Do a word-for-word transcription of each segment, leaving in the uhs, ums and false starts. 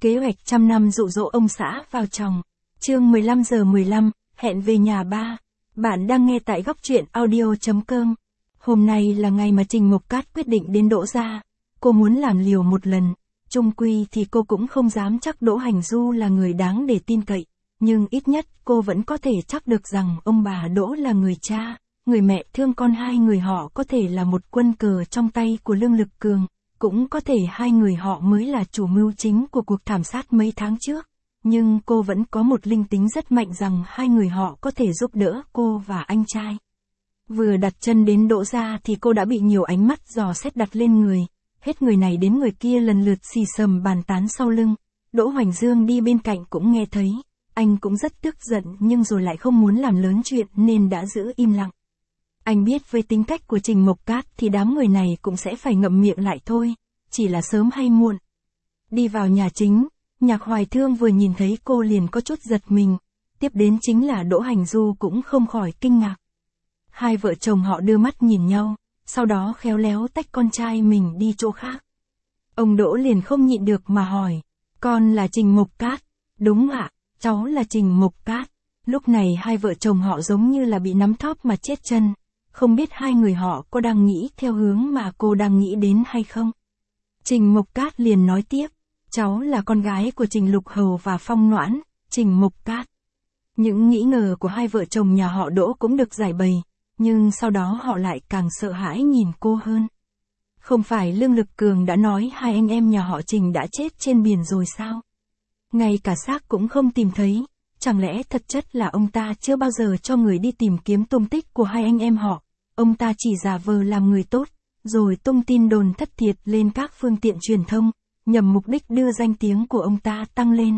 Kế hoạch trăm năm dụ dỗ ông xã vào chồng. Chương mười lăm giờ mười lăm, hẹn về nhà ba. Bạn đang nghe tại góc truyện audio chấm com. Hôm nay là ngày mà Trình Mộc Cát quyết định đến Đỗ gia. Cô muốn làm liều một lần. Chung quy thì cô cũng không dám chắc Đỗ Hành Du là người đáng để tin cậy. Nhưng ít nhất cô vẫn có thể chắc được rằng ông bà Đỗ là người cha, người mẹ thương con, hai người họ có thể là một quân cờ trong tay của Lương Lực Cường. Cũng có thể hai người họ mới là chủ mưu chính của cuộc thảm sát mấy tháng trước. Nhưng cô vẫn có một linh tính rất mạnh rằng hai người họ có thể giúp đỡ cô và anh trai. Vừa đặt chân đến Đỗ gia thì cô đã bị nhiều ánh mắt dò xét đặt lên người. Hết người này đến người kia lần lượt xì xầm bàn tán sau lưng. Đỗ Hoành Dương đi bên cạnh cũng nghe thấy. Anh cũng rất tức giận nhưng rồi lại không muốn làm lớn chuyện nên đã giữ im lặng. Anh biết với tính cách của Trình Mộc Cát thì đám người này cũng sẽ phải ngậm miệng lại thôi, chỉ là sớm hay muộn. Đi vào nhà chính, Nhạc Hoài Thương vừa nhìn thấy cô liền có chút giật mình, tiếp đến chính là Đỗ Hành Du cũng không khỏi kinh ngạc. Hai vợ chồng họ đưa mắt nhìn nhau, sau đó khéo léo tách con trai mình đi chỗ khác. Ông Đỗ liền không nhịn được mà hỏi, con là Trình Mộc Cát? Đúng ạ, cháu là Trình Mộc Cát. Lúc này hai vợ chồng họ giống như là bị nắm thóp mà chết chân. Không biết hai người họ có đang nghĩ theo hướng mà cô đang nghĩ đến hay không? Trình Mộc Cát liền nói tiếp, cháu là con gái của Trình Lục Hầu và Phong Noãn, Trình Mộc Cát. Những nghĩ ngờ của hai vợ chồng nhà họ Đỗ cũng được giải bày, nhưng sau đó họ lại càng sợ hãi nhìn cô hơn. Không phải Lương Lực Cường đã nói hai anh em nhà họ Trình đã chết trên biển rồi sao? Ngay cả xác cũng không tìm thấy, chẳng lẽ thật chất là ông ta chưa bao giờ cho người đi tìm kiếm tung tích của hai anh em họ, ông ta chỉ giả vờ làm người tốt, rồi tung tin đồn thất thiệt lên các phương tiện truyền thông, nhằm mục đích đưa danh tiếng của ông ta tăng lên.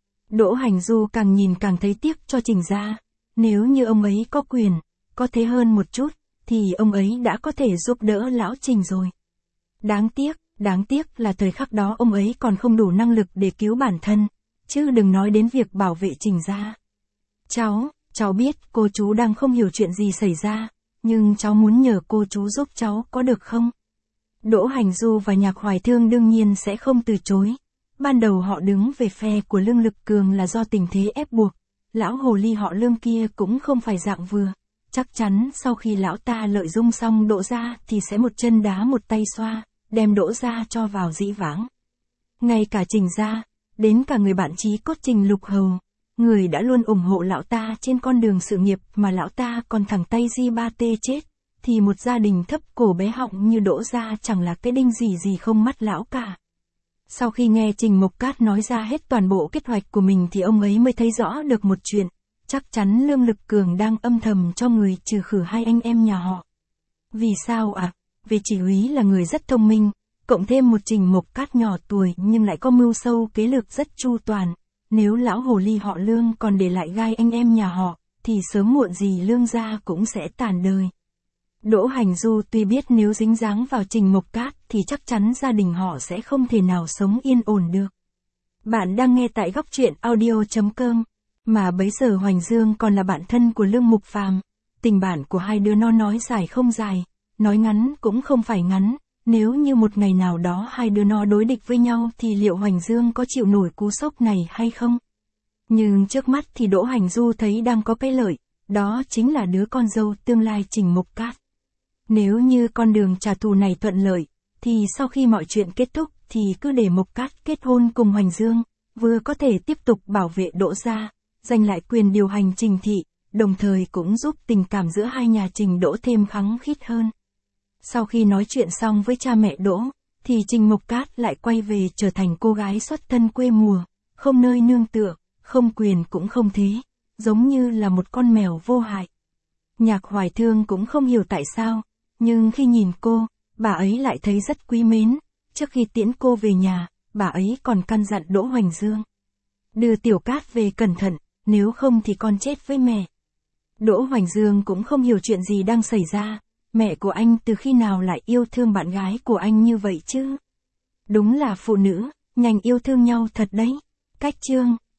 Đỗ Hành Du càng nhìn càng thấy tiếc cho Trình gia, nếu như ông ấy có quyền, có thế hơn một chút, thì ông ấy đã có thể giúp đỡ lão Trình rồi. Đáng tiếc, đáng tiếc là thời khắc đó ông ấy còn không đủ năng lực để cứu bản thân, chứ đừng nói đến việc bảo vệ Trình gia. Cháu, cháu biết cô chú đang không hiểu chuyện gì xảy ra, nhưng cháu muốn nhờ cô chú giúp cháu có được không? Đỗ Hành Du và Nhạc Hoài Thương đương nhiên sẽ không từ chối. Ban đầu họ đứng về phe của Lương Lực Cường là do tình thế ép buộc. Lão hồ ly họ Lương kia cũng không phải dạng vừa. Chắc chắn sau khi lão ta lợi dụng xong Đỗ gia thì sẽ một chân đá một tay xoa, đem Đỗ gia cho vào dĩ vãng. Ngay cả Trình gia, đến cả người bạn chí cốt Trình Lục Hầu, người đã luôn ủng hộ lão ta trên con đường sự nghiệp mà lão ta còn thẳng tay di ba tê chết, thì một gia đình thấp cổ bé họng như Đỗ gia chẳng là cái đinh gì gì không mắt lão cả. Sau khi nghe Trình Mộc Cát nói ra hết toàn bộ kế hoạch của mình thì ông ấy mới thấy rõ được một chuyện, chắc chắn Lương Lực Cường đang âm thầm cho người trừ khử hai anh em nhà họ. Vì sao ạ? À? Vì chỉ huy là người rất thông minh, cộng thêm một Trình Mộc Cát nhỏ tuổi nhưng lại có mưu sâu kế lược rất chu toàn. Nếu lão hồ ly họ Lương còn để lại gai anh em nhà họ, thì sớm muộn gì Lương gia cũng sẽ tàn đời. Đỗ Hành Du tuy biết nếu dính dáng vào Trình Mộc Cát thì chắc chắn gia đình họ sẽ không thể nào sống yên ổn được. Bạn đang nghe tại góc truyện audio chấm com, mà bấy giờ Hoành Dương còn là bạn thân của Lương Mục Phàm. Tình bạn của hai đứa nó nói dài không dài, nói ngắn cũng không phải ngắn. Nếu như một ngày nào đó hai đứa nó đối địch với nhau thì liệu Hoành Dương có chịu nổi cú sốc này hay không? Nhưng trước mắt thì Đỗ Hành Du thấy đang có cái lợi, đó chính là đứa con dâu tương lai Trình Mộc Cát. Nếu như con đường trả thù này thuận lợi, thì sau khi mọi chuyện kết thúc thì cứ để Mộc Cát kết hôn cùng Hoành Dương, vừa có thể tiếp tục bảo vệ Đỗ gia, giành lại quyền điều hành Trình thị, đồng thời cũng giúp tình cảm giữa hai nhà Trình Đỗ thêm khăng khít hơn. Sau khi nói chuyện xong với cha mẹ Đỗ, thì Trình Mộc Cát lại quay về trở thành cô gái xuất thân quê mùa, không nơi nương tựa, không quyền cũng không thế, giống như là một con mèo vô hại. Nhạc Hoài Thương cũng không hiểu tại sao, nhưng khi nhìn cô, bà ấy lại thấy rất quý mến. Trước khi tiễn cô về nhà, bà ấy còn căn dặn Đỗ Hoành Dương: đưa Tiểu Cát về cẩn thận, nếu không thì con chết với mẹ. Đỗ Hoành Dương cũng không hiểu chuyện gì đang xảy ra, mẹ của anh từ khi nào lại yêu thương bạn gái của anh như vậy chứ? Đúng là phụ nữ, nhanh yêu thương nhau thật đấy. Cách chương